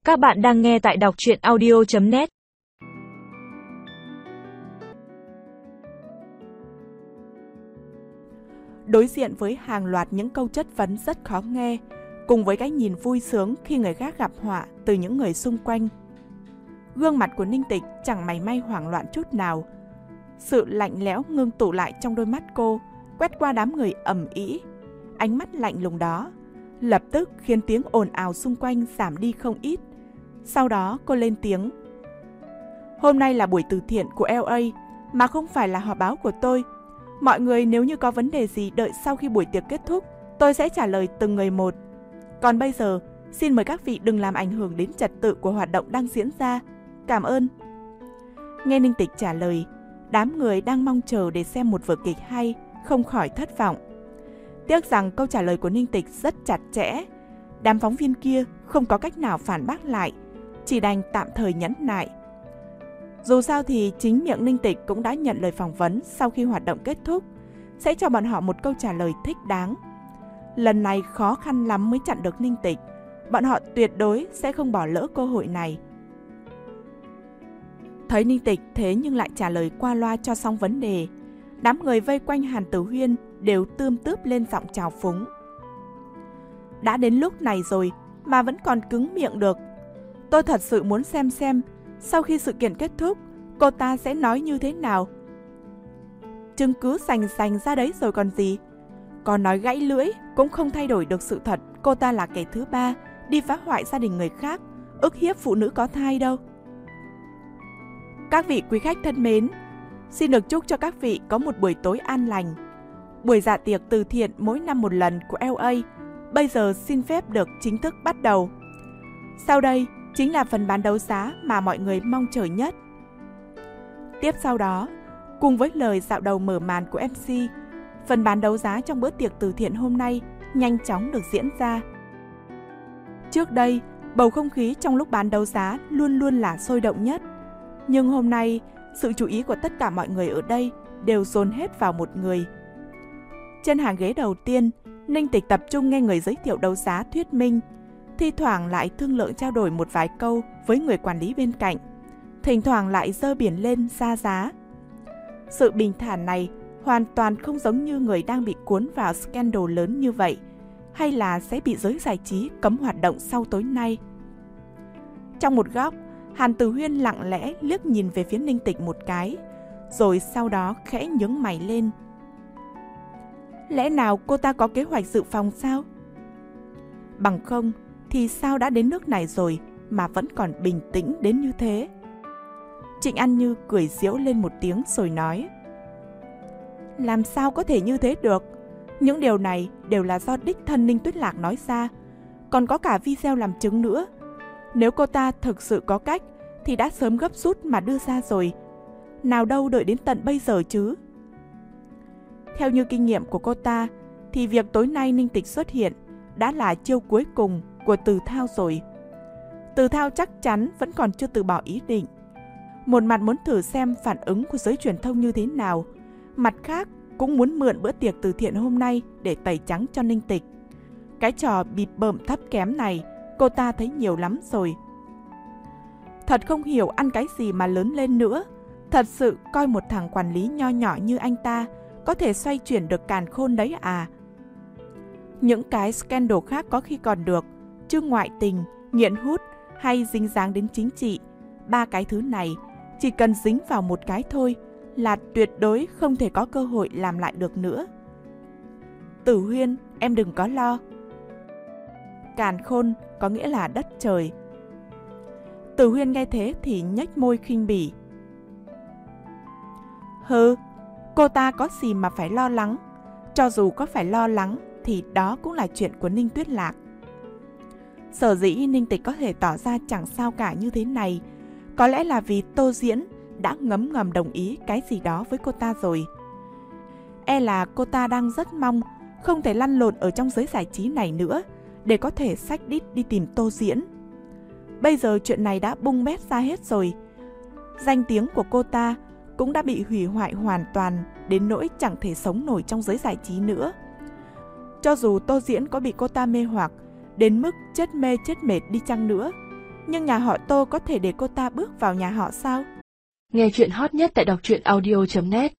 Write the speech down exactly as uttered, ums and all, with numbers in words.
Các bạn đang nghe tại đọc truyện audio chấm net. Đối diện với hàng loạt những câu chất vấn rất khó nghe, cùng với cái nhìn vui sướng khi người khác gặp họa từ những người xung quanh, gương mặt của Ninh Tịch chẳng mảy may hoảng loạn chút nào. Sự lạnh lẽo ngưng tụ lại trong đôi mắt cô, quét qua đám người ầm ĩ. Ánh mắt lạnh lùng đó lập tức khiến tiếng ồn ào xung quanh giảm đi không ít. Sau đó cô lên tiếng: "Hôm nay là buổi từ thiện của lờ a, mà không phải là họp báo của tôi. Mọi người nếu như có vấn đề gì đợi sau khi buổi tiệc kết thúc, tôi sẽ trả lời từng người một. Còn bây giờ, xin mời các vị đừng làm ảnh hưởng đến trật tự của hoạt động đang diễn ra. Cảm ơn." Nghe Ninh Tịch trả lời, đám người đang mong chờ để xem một vở kịch hay không khỏi thất vọng. Tiếc rằng câu trả lời của Ninh Tịch rất chặt chẽ. Đám phóng viên kia không có cách nào phản bác lại, chỉ đành tạm thời nhẫn nại. Dù sao thì chính miệng Ninh Tịch cũng đã nhận lời phỏng vấn sau khi hoạt động kết thúc, sẽ cho bọn họ một câu trả lời thích đáng. Lần này khó khăn lắm mới chặn được Ninh Tịch, bọn họ tuyệt đối sẽ không bỏ lỡ cơ hội này. Thấy Ninh Tịch thế nhưng lại trả lời qua loa cho xong vấn đề, đám người vây quanh Hàn Tử Huyên đều tươm tướp lên giọng chào phúng. Đã đến lúc này rồi mà vẫn còn cứng miệng được. Tôi thật sự muốn xem xem sau khi sự kiện kết thúc cô ta sẽ nói như thế nào. Chứng cứ sành sành ra đấy rồi còn gì. Còn nói gãy lưỡi cũng không thay đổi được sự thật cô ta là kẻ thứ ba đi phá hoại gia đình người khác, ức hiếp phụ nữ có thai đâu. Các vị quý khách thân mến, xin được chúc cho các vị có một buổi tối an lành. Buổi dạ tiệc từ thiện mỗi năm một lần của lờ a bây giờ xin phép được chính thức bắt đầu. Sau đây chính là phần bán đấu giá mà mọi người mong chờ nhất. Tiếp sau đó, cùng với lời dạo đầu mở màn của em xê, phần bán đấu giá trong bữa tiệc từ thiện hôm nay nhanh chóng được diễn ra. Trước đây, bầu không khí trong lúc bán đấu giá luôn luôn là sôi động nhất. Nhưng hôm nay, sự chú ý của tất cả mọi người ở đây đều dồn hết vào một người. Trên hàng ghế đầu tiên, Ninh Tịch tập trung nghe người giới thiệu đấu giá thuyết minh, thi thoảng lại thương lượng trao đổi một vài câu với người quản lý bên cạnh, thỉnh thoảng lại giơ biển lên ra giá. Sự bình thản này hoàn toàn không giống như người đang bị cuốn vào scandal lớn như vậy, hay là sẽ bị giới giải trí cấm hoạt động sau tối nay. Trong một góc, Hàn Tử Huyên lặng lẽ liếc nhìn về phía Ninh Tịch một cái, rồi sau đó khẽ nhướng mày lên. Lẽ nào cô ta có kế hoạch dự phòng sao? Bằng không thì sao đã đến nước này rồi mà vẫn còn bình tĩnh đến như thế? Trịnh An Như cười giễu lên một tiếng rồi nói: Làm sao có thể như thế được? Những điều này đều là do đích thân Ninh Tuyết Lạc nói ra, còn có cả video làm chứng nữa. Nếu cô ta thực sự có cách thì đã sớm gấp rút mà đưa ra rồi, nào đâu đợi đến tận bây giờ chứ. Theo như kinh nghiệm của cô ta thì việc tối nay Ninh Tịch xuất hiện đã là chiêu cuối cùng của Từ Thao rồi. Từ Thao chắc chắn vẫn còn chưa từ bỏ ý định. Một mặt muốn thử xem phản ứng của giới truyền thông như thế nào, mặt khác cũng muốn mượn bữa tiệc từ thiện hôm nay để tẩy trắng cho Ninh Tịch. Cái trò bịp bợm thấp kém này cô ta thấy nhiều lắm rồi. Thật không hiểu ăn cái gì mà lớn lên nữa. Thật sự coi một thằng quản lý nho nhỏ như anh ta có thể xoay chuyển được càn khôn đấy à? Những cái scandal khác có khi còn được, chứ ngoại tình, nghiện hút hay dính dáng đến chính trị, ba cái thứ này chỉ cần dính vào một cái thôi là tuyệt đối không thể có cơ hội làm lại được nữa. Tử Huyên, em đừng có lo. Càn khôn có nghĩa là đất trời. Tử Huyên nghe thế thì nhếch môi khinh bỉ. Hừ, cô ta có gì mà phải lo lắng? Cho dù có phải lo lắng thì đó cũng là chuyện của Ninh Tuyết Lạc. Sở dĩ Ninh Tịch có thể tỏ ra chẳng sao cả như thế này, có lẽ là vì Tô Diễn đã ngấm ngầm đồng ý cái gì đó với cô ta rồi. E là cô ta đang rất mong không thể lăn lộn ở trong giới giải trí này nữa, để có thể xách đít đi tìm Tô Diễn. Bây giờ chuyện này đã bung bét ra hết rồi. Danh tiếng của cô ta cũng đã bị hủy hoại hoàn toàn đến nỗi chẳng thể sống nổi trong giới giải trí nữa. Cho dù Tô Diễn có bị cô ta mê hoặc đến mức chết mê chết mệt đi chăng nữa, Nhưng nhà họ Tô có thể để cô ta bước vào nhà họ sao? Nghe chuyện hot nhất tại đọc truyện audio chấm net.